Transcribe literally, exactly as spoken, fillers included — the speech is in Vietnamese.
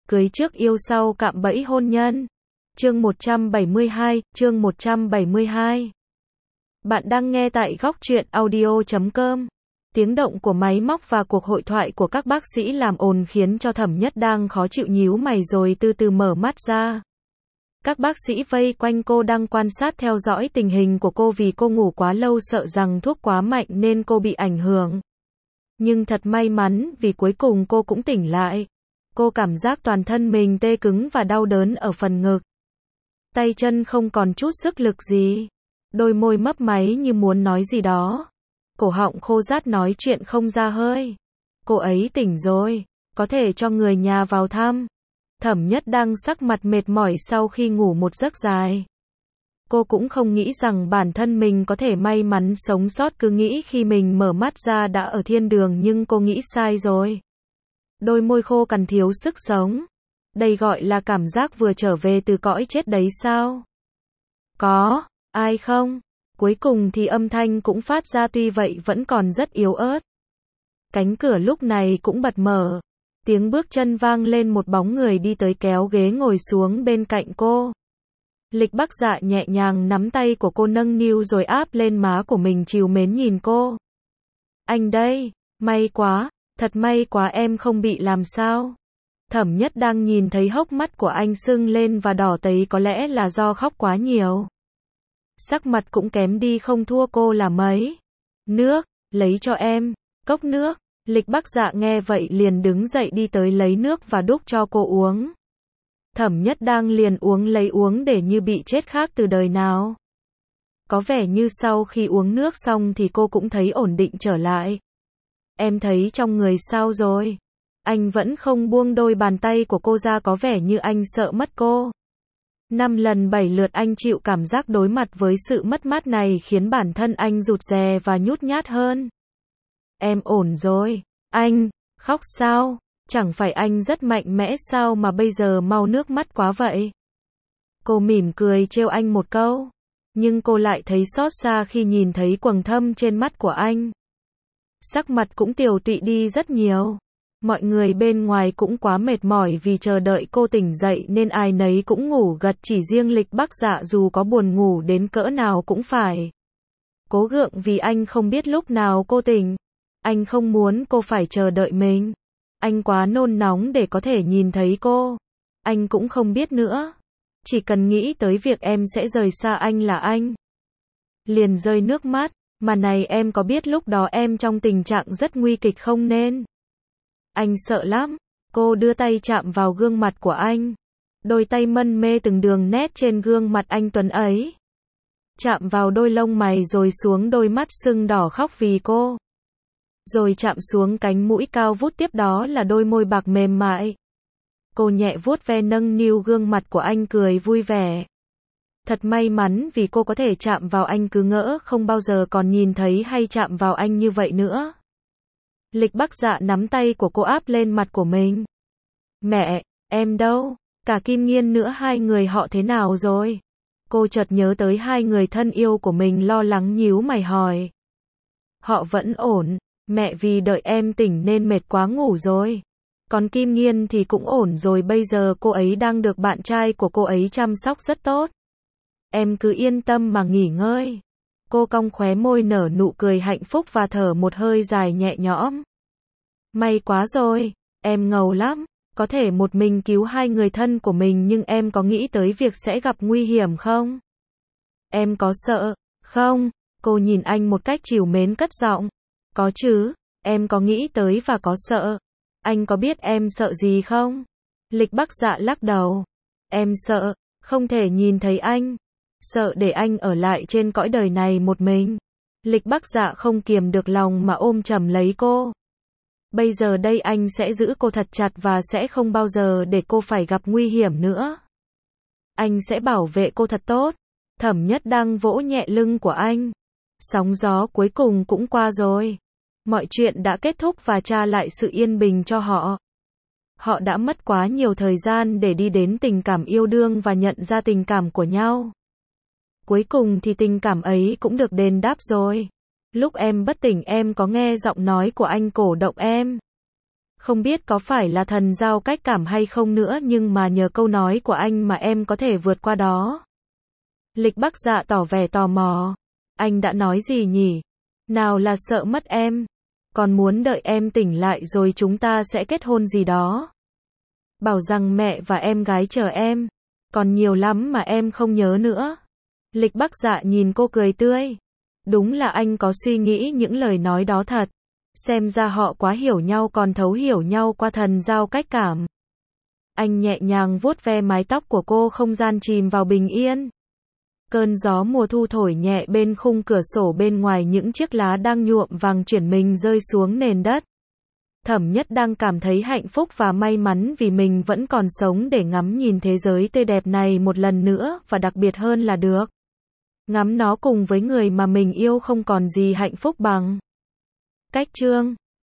Cưới trước yêu sau cạm bẫy hôn nhân. Chương một trăm bảy mươi hai, chương một trăm bảy mươi hai. Bạn đang nghe tại góc truyện audio chấm com. Tiếng động của máy móc và cuộc hội thoại của các bác sĩ làm ồn khiến cho Thẩm Nhất đang khó chịu nhíu mày rồi từ từ mở mắt ra. Các bác sĩ vây quanh cô đang quan sát theo dõi tình hình của cô vì cô ngủ quá lâu sợ rằng thuốc quá mạnh nên cô bị ảnh hưởng. Nhưng thật may mắn vì cuối cùng cô cũng tỉnh lại. Cô cảm giác toàn thân mình tê cứng và đau đớn ở phần ngực. Tay chân không còn chút sức lực gì. Đôi môi mấp máy như muốn nói gì đó. Cổ họng khô rát nói chuyện không ra hơi. Cô ấy tỉnh rồi, có thể cho người nhà vào thăm. Thẩm Nhất đang sắc mặt mệt mỏi sau khi ngủ một giấc dài. Cô cũng không nghĩ rằng bản thân mình có thể may mắn sống sót, cứ nghĩ khi mình mở mắt ra đã ở thiên đường, nhưng cô nghĩ sai rồi. Đôi môi khô cằn thiếu sức sống. Đây gọi là cảm giác vừa trở về từ cõi chết đấy sao? Có ai không? Cuối cùng thì âm thanh cũng phát ra, tuy vậy vẫn còn rất yếu ớt. Cánh cửa lúc này cũng bật mở. Tiếng bước chân vang lên, một bóng người đi tới kéo ghế ngồi xuống bên cạnh cô. Lịch Bắc Dạ nhẹ nhàng nắm tay của cô nâng niu rồi áp lên má của mình, trìu mến nhìn cô. Anh đây, may quá, thật may quá, em không bị làm sao. Thẩm Nhất đang nhìn thấy hốc mắt của anh sưng lên và đỏ tấy, có lẽ là do khóc quá nhiều. Sắc mặt cũng kém đi không thua cô là mấy. Nước, lấy cho em, cốc nước. Lịch Bắc Dạ nghe vậy liền đứng dậy đi tới lấy nước và đút cho cô uống. Thẩm Nhất đang liền uống lấy uống để như bị chết khác từ đời nào. Có vẻ như sau khi uống nước xong thì cô cũng thấy ổn định trở lại. Em thấy trong người sao rồi? Anh vẫn không buông đôi bàn tay của cô ra, có vẻ như anh sợ mất cô. Năm lần bảy lượt anh chịu cảm giác đối mặt với sự mất mát này khiến bản thân anh rụt rè và nhút nhát hơn. Em ổn rồi. Anh, khóc sao? Chẳng phải anh rất mạnh mẽ sao mà bây giờ mau nước mắt quá vậy? Cô mỉm cười trêu anh một câu. Nhưng cô lại thấy xót xa khi nhìn thấy quầng thâm trên mắt của anh. Sắc mặt cũng tiều tụy đi rất nhiều. Mọi người bên ngoài cũng quá mệt mỏi vì chờ đợi cô tỉnh dậy nên ai nấy cũng ngủ gật, chỉ riêng Lịch Bắc Dạ dù có buồn ngủ đến cỡ nào cũng phải cố gượng vì anh không biết lúc nào cô tỉnh. Anh không muốn cô phải chờ đợi mình. Anh quá nôn nóng để có thể nhìn thấy cô. Anh cũng không biết nữa. Chỉ cần nghĩ tới việc em sẽ rời xa anh là anh liền rơi nước mắt. Mà này, em có biết lúc đó em trong tình trạng rất nguy kịch không nên? Anh sợ lắm. Cô đưa tay chạm vào gương mặt của anh. Đôi tay mân mê từng đường nét trên gương mặt anh tuấn ấy. Chạm vào đôi lông mày rồi xuống đôi mắt sưng đỏ khóc vì cô. Rồi chạm xuống cánh mũi cao vút, tiếp đó là đôi môi bạc mềm mại. Cô nhẹ vuốt ve nâng niu gương mặt của anh, cười vui vẻ. Thật may mắn vì cô có thể chạm vào anh, cứ ngỡ không bao giờ còn nhìn thấy hay chạm vào anh như vậy nữa. Lịch Bắc Dạ nắm tay của cô áp lên mặt của mình. Mẹ, em đâu? Cả Kim Nghiên nữa, hai người họ thế nào rồi? Cô chợt nhớ tới hai người thân yêu của mình, lo lắng nhíu mày hỏi. Họ vẫn ổn, mẹ vì đợi em tỉnh nên mệt quá ngủ rồi. Còn Kim Nghiên thì cũng ổn rồi, bây giờ cô ấy đang được bạn trai của cô ấy chăm sóc rất tốt. Em cứ yên tâm mà nghỉ ngơi. Cô cong khóe môi nở nụ cười hạnh phúc và thở một hơi dài nhẹ nhõm. May quá rồi, em ngầu lắm, có thể một mình cứu hai người thân của mình, nhưng em có nghĩ tới việc sẽ gặp nguy hiểm không? Em có sợ không? Cô nhìn anh một cách trìu mến cất giọng. Có chứ, em có nghĩ tới và có sợ. Anh có biết em sợ gì không? Lịch Bắc Dạ lắc đầu. Em sợ không thể nhìn thấy anh. Sợ để anh ở lại trên cõi đời này một mình. Lịch Bắc Dạ không kiềm được lòng mà ôm chầm lấy cô. Bây giờ đây anh sẽ giữ cô thật chặt và sẽ không bao giờ để cô phải gặp nguy hiểm nữa. Anh sẽ bảo vệ cô thật tốt. Thẩm Nhất đang vỗ nhẹ lưng của anh. Sóng gió cuối cùng cũng qua rồi. Mọi chuyện đã kết thúc và trả lại sự yên bình cho họ. Họ đã mất quá nhiều thời gian để đi đến tình cảm yêu đương và nhận ra tình cảm của nhau. Cuối cùng thì tình cảm ấy cũng được đền đáp rồi. Lúc em bất tỉnh em có nghe giọng nói của anh cổ động em. Không biết có phải là thần giao cách cảm hay không nữa nhưng mà nhờ câu nói của anh mà em có thể vượt qua đó. Lịch Bắc Dạ tỏ vẻ tò mò. Anh đã nói gì nhỉ? Nào là sợ mất em, còn muốn đợi em tỉnh lại rồi chúng ta sẽ kết hôn gì đó. Bảo rằng mẹ và em gái chờ em, còn nhiều lắm mà em không nhớ nữa. Lịch Bắc Dạ nhìn cô cười tươi. Đúng là anh có suy nghĩ những lời nói đó thật. Xem ra họ quá hiểu nhau còn thấu hiểu nhau qua thần giao cách cảm. Anh nhẹ nhàng vuốt ve mái tóc của cô, không gian chìm vào bình yên. Cơn gió mùa thu thổi nhẹ bên khung cửa sổ, bên ngoài những chiếc lá đang nhuộm vàng chuyển mình rơi xuống nền đất. Thẩm Nhất đang cảm thấy hạnh phúc và may mắn vì mình vẫn còn sống để ngắm nhìn thế giới tươi đẹp này một lần nữa, và đặc biệt hơn là được ngắm nó cùng với người mà mình yêu, không còn gì hạnh phúc bằng. Cách chương